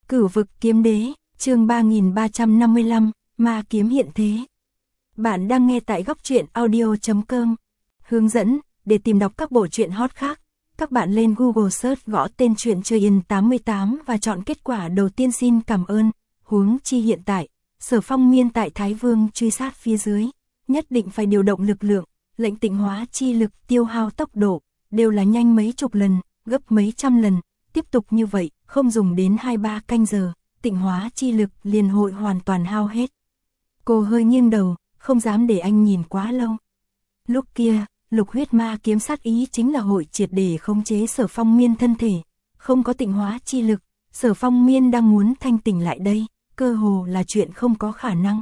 Cửu vực kiếm đế, chương 3355, ma kiếm hiện thế. Bạn đang nghe tại góc truyện audio.com. Hướng dẫn, để tìm đọc các bộ truyện hot khác, các bạn lên Google search gõ tên truyện Chơi Yên 88 và chọn kết quả đầu tiên. Xin cảm ơn. Huống chi hiện tại, Sở Phong Miên tại Thái Vương truy sát phía dưới, nhất định phải điều động lực lượng, lệnh tịnh hóa chi lực, tiêu hao tốc độ, đều là nhanh mấy chục lần, gấp mấy trăm lần. Tiếp tục như vậy, không dùng đến 2-3 canh giờ, tịnh hóa chi lực liền hội hoàn toàn hao hết. Cô hơi nghiêng đầu, không dám để anh nhìn quá lâu. Lúc kia, lục huyết ma kiếm sát ý chính là hội triệt để khống chế Sở Phong Miên thân thể, không có tịnh hóa chi lực, Sở Phong Miên đang muốn thanh tỉnh lại đây, cơ hồ là chuyện không có khả năng.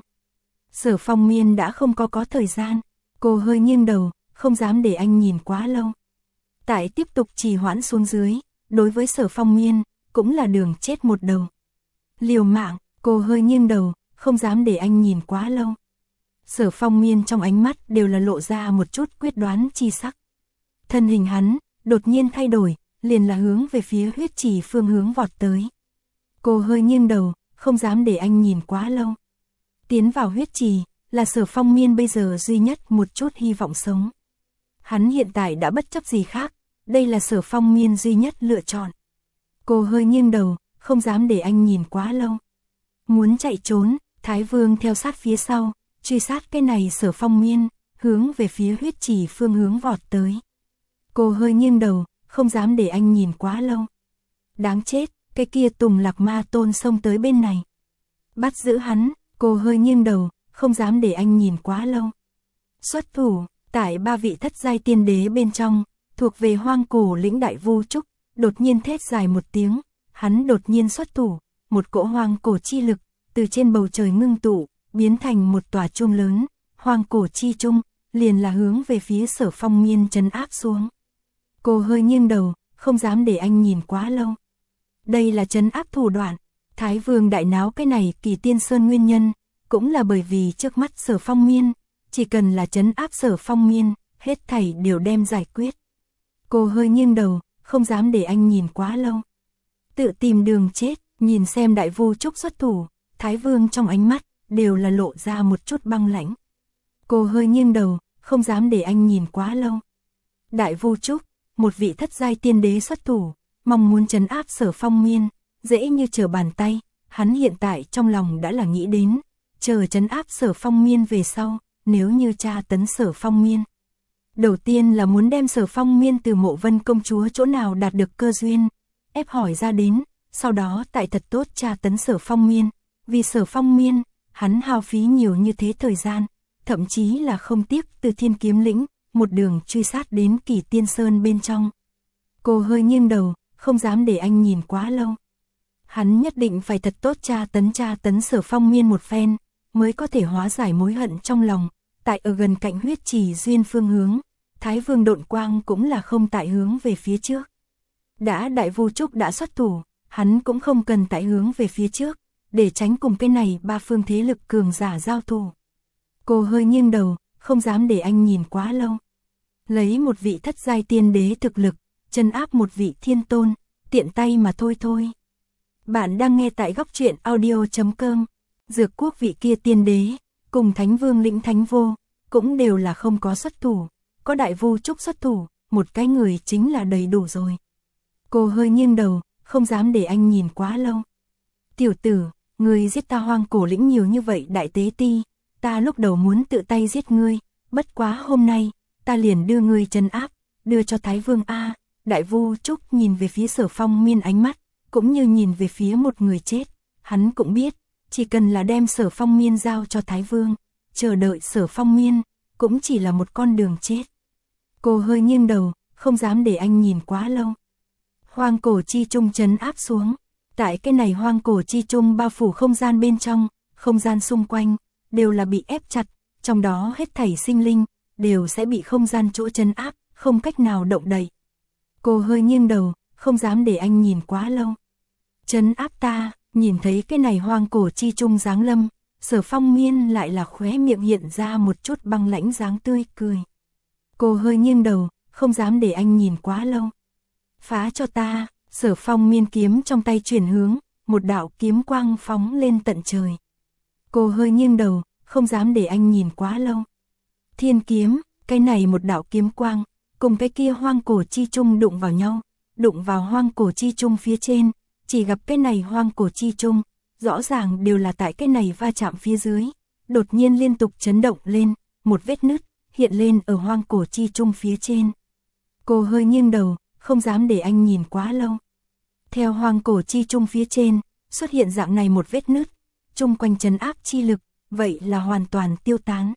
Sở Phong Miên đã không có thời gian, cô hơi nghiêng đầu, không dám để anh nhìn quá lâu. Tại tiếp tục trì hoãn xuống dưới, đối với Sở Phong Miên, cũng là đường chết một đầu. Liều mạng, cô hơi nghiêng đầu, không dám để anh nhìn quá lâu. Sở Phong Miên trong ánh mắt đều là lộ ra một chút quyết đoán chi sắc. Thân hình hắn, đột nhiên thay đổi, liền là hướng về phía huyết trì phương hướng vọt tới. Cô hơi nghiêng đầu, không dám để anh nhìn quá lâu. Tiến vào huyết trì, là Sở Phong Miên bây giờ duy nhất một chút hy vọng sống. Hắn hiện tại đã bất chấp gì khác, đây là Sở Phong Miên duy nhất lựa chọn. Cô hơi nghiêng đầu, không dám để anh nhìn quá lâu. Muốn chạy trốn, Thái Vương theo sát phía sau, truy sát cái này Sở Phong Miên, hướng về phía huyết trì phương hướng vọt tới. Cô hơi nghiêng đầu, không dám để anh nhìn quá lâu. Đáng chết, cái kia Tùng Lạc Ma Tôn xông tới bên này. Bắt giữ hắn, cô hơi nghiêng đầu, không dám để anh nhìn quá lâu. Xuất thủ, tại 3 vị thất giai tiên đế bên trong, thuộc về Hoang Cổ Lĩnh Đại Vu Trúc, đột nhiên thét dài một tiếng, hắn đột nhiên xuất thủ, một cỗ hoang cổ chi lực, từ trên bầu trời ngưng tụ, biến thành một tòa chuông lớn, hoang cổ chi trung, liền là hướng về phía Sở Phong Miên trấn áp xuống. Cô hơi nghiêng đầu, không dám để anh nhìn quá lâu. Đây là trấn áp thủ đoạn, Thái Vương đại náo cái này Kỳ Tiên Sơn nguyên nhân, cũng là bởi vì trước mắt Sở Phong Miên, chỉ cần là trấn áp Sở Phong Miên, hết thảy đều đem giải quyết. Cô hơi nghiêng đầu, không dám để anh nhìn quá lâu. Tự tìm đường chết, nhìn xem Đại Vu Trúc xuất thủ, Thái Vương trong ánh mắt, đều là lộ ra một chút băng lãnh. Cô hơi nghiêng đầu, không dám để anh nhìn quá lâu. Đại Vu Trúc, một vị thất giai tiên đế xuất thủ, mong muốn trấn áp Sở Phong Miên, dễ như trở bàn tay, hắn hiện tại trong lòng đã là nghĩ đến, chờ trấn áp Sở Phong Miên về sau, nếu như tra tấn Sở Phong Miên. Đầu tiên là muốn đem Sở Phong Miên từ Mộ Vân công chúa chỗ nào đạt được cơ duyên, ép hỏi ra đến, sau đó tại thật tốt tra tấn Sở Phong Miên, vì Sở Phong Miên, hắn hao phí nhiều như thế thời gian, thậm chí là không tiếc từ Thiên Kiếm Lĩnh, một đường truy sát đến Kỳ Tiên Sơn bên trong. Cô hơi nghiêng đầu, không dám để anh nhìn quá lâu. Hắn nhất định phải thật tốt tra tấn Sở Phong Miên một phen, mới có thể hóa giải mối hận trong lòng. Tại ở gần cạnh huyết trì duyên phương hướng, Thái Vương độn quang cũng là không tại hướng về phía trước. Đã Đại Vu Trúc đã xuất thủ, hắn cũng không cần tại hướng về phía trước, để tránh cùng cái này 3 phương thế lực cường giả giao thủ. Cô hơi nghiêng đầu, không dám để anh nhìn quá lâu. Lấy một vị thất giai tiên đế thực lực, trấn áp một vị thiên tôn, tiện tay mà thôi. Bạn đang nghe tại góc truyện audio.com. Dược quốc vị kia tiên đế, cùng Thánh Vương Lĩnh Thánh Vô, cũng đều là không có xuất thủ, có Đại Vu Trúc xuất thủ, một cái người chính là đầy đủ rồi. Cô hơi nghiêng đầu, không dám để anh nhìn quá lâu. Tiểu tử, ngươi giết ta Hoang Cổ Lĩnh nhiều như vậy Đại Tế Ti, ta lúc đầu muốn tự tay giết ngươi, bất quá hôm nay, ta liền đưa ngươi trấn áp, đưa cho Thái Vương a. Đại Vu Trúc nhìn về phía Sở Phong Miên ánh mắt, cũng như nhìn về phía một người chết, hắn cũng biết, chỉ cần là đem Sở Phong Miên giao cho Thái Vương, chờ đợi Sở Phong Miên, cũng chỉ là một con đường chết. Cô hơi nghiêng đầu, không dám để anh nhìn quá lâu. Hoang cổ chi trung trấn áp xuống, tại cái này hoang cổ chi trung bao phủ không gian bên trong, không gian xung quanh, đều là bị ép chặt, trong đó hết thảy sinh linh, đều sẽ bị không gian chỗ trấn áp, không cách nào động đậy. Cô hơi nghiêng đầu, không dám để anh nhìn quá lâu. Trấn áp ta, nhìn thấy cái này hoang cổ chi trung giáng lâm, Sở Phong Miên lại là khóe miệng hiện ra một chút băng lãnh dáng tươi cười. Cô hơi nghiêng đầu, không dám để anh nhìn quá lâu. Phá cho ta, Sở Phong Miên kiếm trong tay chuyển hướng, một đạo kiếm quang phóng lên tận trời. Cô hơi nghiêng đầu, không dám để anh nhìn quá lâu. Thiên kiếm, cái này một đạo kiếm quang, cùng cái kia hoang cổ chi trung đụng vào nhau, đụng vào hoang cổ chi trung phía trên, chỉ gặp cái này hoang cổ chi trung, rõ ràng đều là tại cái này va chạm phía dưới, đột nhiên liên tục chấn động lên, một vết nứt hiện lên ở hoang cổ chi trung phía trên. Cô hơi nghiêng đầu, không dám để anh nhìn quá lâu. Theo hoang cổ chi trung phía trên, xuất hiện dạng này một vết nứt, chung quanh trấn áp chi lực, vậy là hoàn toàn tiêu tán.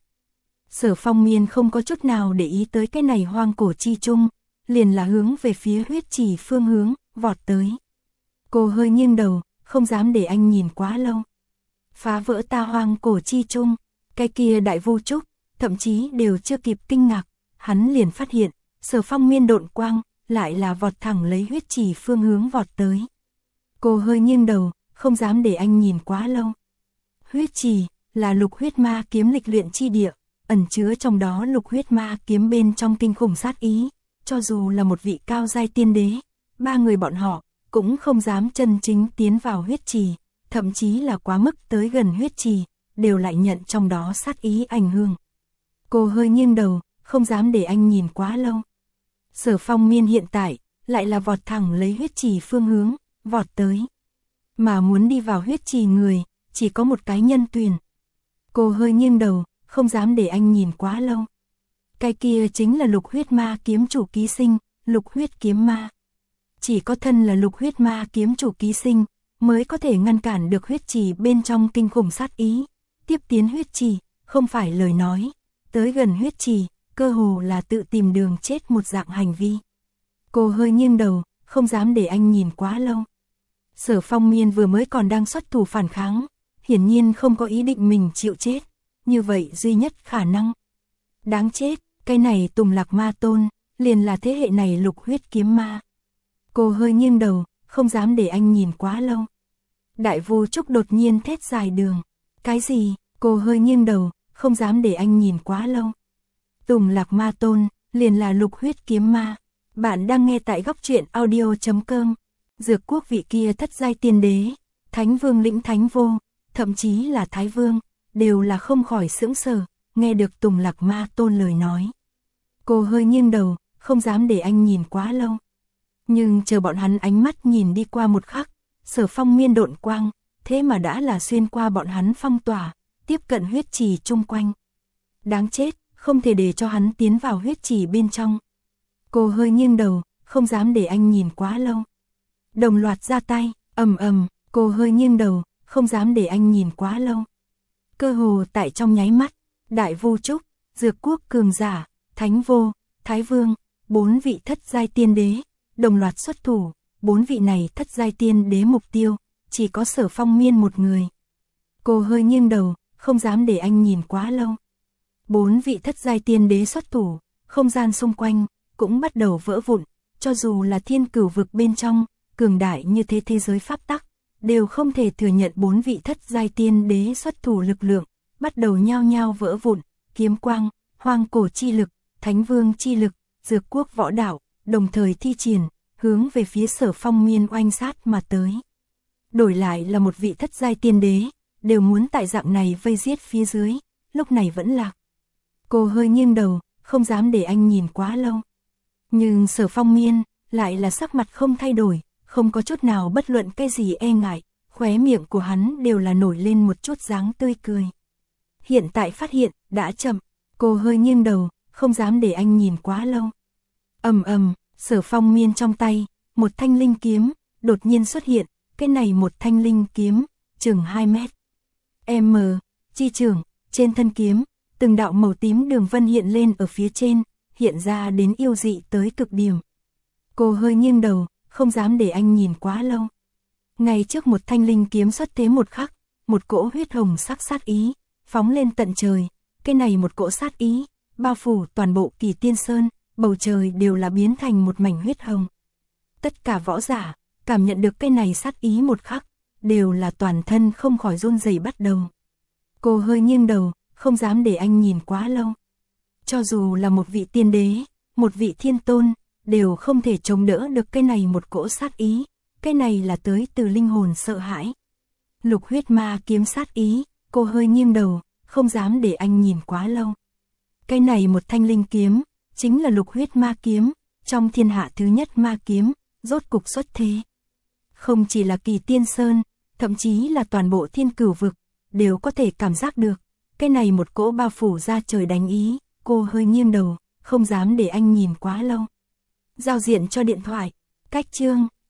Sở Phong Miên không có chút nào để ý tới cái này hoang cổ chi trung, liền là hướng về phía huyết trì phương hướng, vọt tới. Cô hơi nghiêng đầu, không dám để anh nhìn quá lâu. Phá vỡ ta hoang cổ chi trung, cái kia Đại Vu Trúc, thậm chí đều chưa kịp kinh ngạc, hắn liền phát hiện, Sở Phong Miên độn quang, lại là vọt thẳng lấy huyết trì phương hướng vọt tới. Cô hơi nghiêng đầu, không dám để anh nhìn quá lâu. Huyết trì là lục huyết ma kiếm lịch luyện chi địa, ẩn chứa trong đó lục huyết ma kiếm bên trong kinh khủng sát ý, cho dù là một vị cao giai tiên đế, ba người bọn họ cũng không dám chân chính tiến vào huyết trì, thậm chí là quá mức tới gần huyết trì, đều lại nhận trong đó sát ý ảnh hưởng. Cô hơi nghiêng đầu, không dám để anh nhìn quá lâu. Sở Phong Miên hiện tại lại là vọt thẳng lấy huyết trì phương hướng, vọt tới. Mà muốn đi vào huyết trì người, chỉ có một cái nhân tuyển. Cô hơi nghiêng đầu, không dám để anh nhìn quá lâu. Cái kia chính là lục huyết ma kiếm chủ ký sinh, lục huyết kiếm ma. Chỉ có thân là lục huyết ma kiếm chủ ký sinh, mới có thể ngăn cản được huyết trì bên trong kinh khủng sát ý. Tiếp tiến huyết trì, không phải lời nói. Tới gần huyết trì, cơ hồ là tự tìm đường chết một dạng hành vi. Cô hơi nghiêng đầu, không dám để anh nhìn quá lâu. Sở Phong Miên vừa mới còn đang xuất thủ phản kháng, hiển nhiên không có ý định mình chịu chết. Như vậy duy nhất khả năng. Đáng chết, cái này Tùng Lạc Ma Tôn, liền là thế hệ này lục huyết kiếm ma. Cô hơi nghiêng đầu, không dám để anh nhìn quá lâu. Đại Vu Trúc đột nhiên thét dài đường. Cái gì? Cô hơi nghiêng đầu, không dám để anh nhìn quá lâu. Tùng Lạc Ma Tôn, liền là lục huyết kiếm ma. Bạn đang nghe tại góc truyện audio.com. Dược quốc vị kia thất giai tiên đế, Thánh Vương lĩnh Thánh Vô, thậm chí là Thái Vương, đều là không khỏi sững sờ, nghe được Tùng Lạc Ma Tôn lời nói. Cô hơi nghiêng đầu, không dám để anh nhìn quá lâu. Nhưng chờ bọn hắn ánh mắt nhìn đi qua một khắc, Sở Phong Miên độn quang, thế mà đã là xuyên qua bọn hắn phong tỏa, tiếp cận huyết trì chung quanh. Đáng chết, không thể để cho hắn tiến vào huyết trì bên trong. Cô hơi nghiêng đầu, không dám để anh nhìn quá lâu. Đồng loạt ra tay, ầm ầm, cô hơi nghiêng đầu, không dám để anh nhìn quá lâu. Cơ hồ tại trong nháy mắt, Đại Vu Trúc, Dược quốc cường giả, Thánh Vô, Thái Vương, 4 vị thất giai tiên đế, đồng loạt xuất thủ, 4 vị này thất giai tiên đế mục tiêu, chỉ có Sở Phong Miên một người. Cô hơi nghiêng đầu, không dám để anh nhìn quá lâu. 4 vị thất giai tiên đế xuất thủ, không gian xung quanh cũng bắt đầu vỡ vụn, cho dù là thiên cửu vực bên trong, cường đại như thế giới pháp tắc, đều không thể thừa nhận 4 vị thất giai tiên đế xuất thủ lực lượng, bắt đầu nhao nhao vỡ vụn, kiếm quang, hoang cổ chi lực, Thánh Vương chi lực, Dược quốc võ đạo, đồng thời thi triển, hướng về phía Sở Phong Miên oanh sát mà tới. Đổi lại là một vị thất giai tiên đế, đều muốn tại dạng này vây giết phía dưới, lúc này vẫn lạc. Cô hơi nghiêng đầu, không dám để anh nhìn quá lâu. Nhưng Sở Phong Miên, lại là sắc mặt không thay đổi, không có chút nào bất luận cái gì e ngại, khóe miệng của hắn đều là nổi lên một chút dáng tươi cười. Hiện tại phát hiện, đã chậm, cô hơi nghiêng đầu, không dám để anh nhìn quá lâu. Ầm ầm, Sở Phong Miên trong tay, một thanh linh kiếm, đột nhiên xuất hiện, cái này một thanh linh kiếm, chừng 2 mét. Chi trường, trên thân kiếm, từng đạo màu tím đường vân hiện lên ở phía trên, hiện ra đến yêu dị tới cực điểm. Cô hơi nghiêng đầu, không dám để anh nhìn quá lâu. Ngay trước một thanh linh kiếm xuất thế một khắc, một cỗ huyết hồng sắc sát ý, phóng lên tận trời, cái này một cỗ sát ý, bao phủ toàn bộ Kỳ Tiên Sơn, bầu trời đều là biến thành một mảnh huyết hồng. Tất cả võ giả, cảm nhận được cái này sát ý một khắc, đều là toàn thân không khỏi run rẩy bắt đầu. Cô hơi nghiêng đầu, không dám để anh nhìn quá lâu. Cho dù là một vị tiên đế, một vị thiên tôn, đều không thể chống đỡ được cái này một cỗ sát ý, cái này là tới từ linh hồn sợ hãi. Lục huyết ma kiếm sát ý, cô hơi nghiêng đầu, không dám để anh nhìn quá lâu. Cái này một thanh linh kiếm, chính là lục huyết ma kiếm, trong thiên hạ thứ nhất ma kiếm, rốt cục xuất thế. Không chỉ là Kỳ Tiên Sơn, thậm chí là toàn bộ Thiên Cửu vực, đều có thể cảm giác được. Cái này một cỗ bao phủ ra trời đánh ý, cô hơi nghiêng đầu, không dám để anh nhìn quá lâu. Giao diện cho điện thoại, cách chương.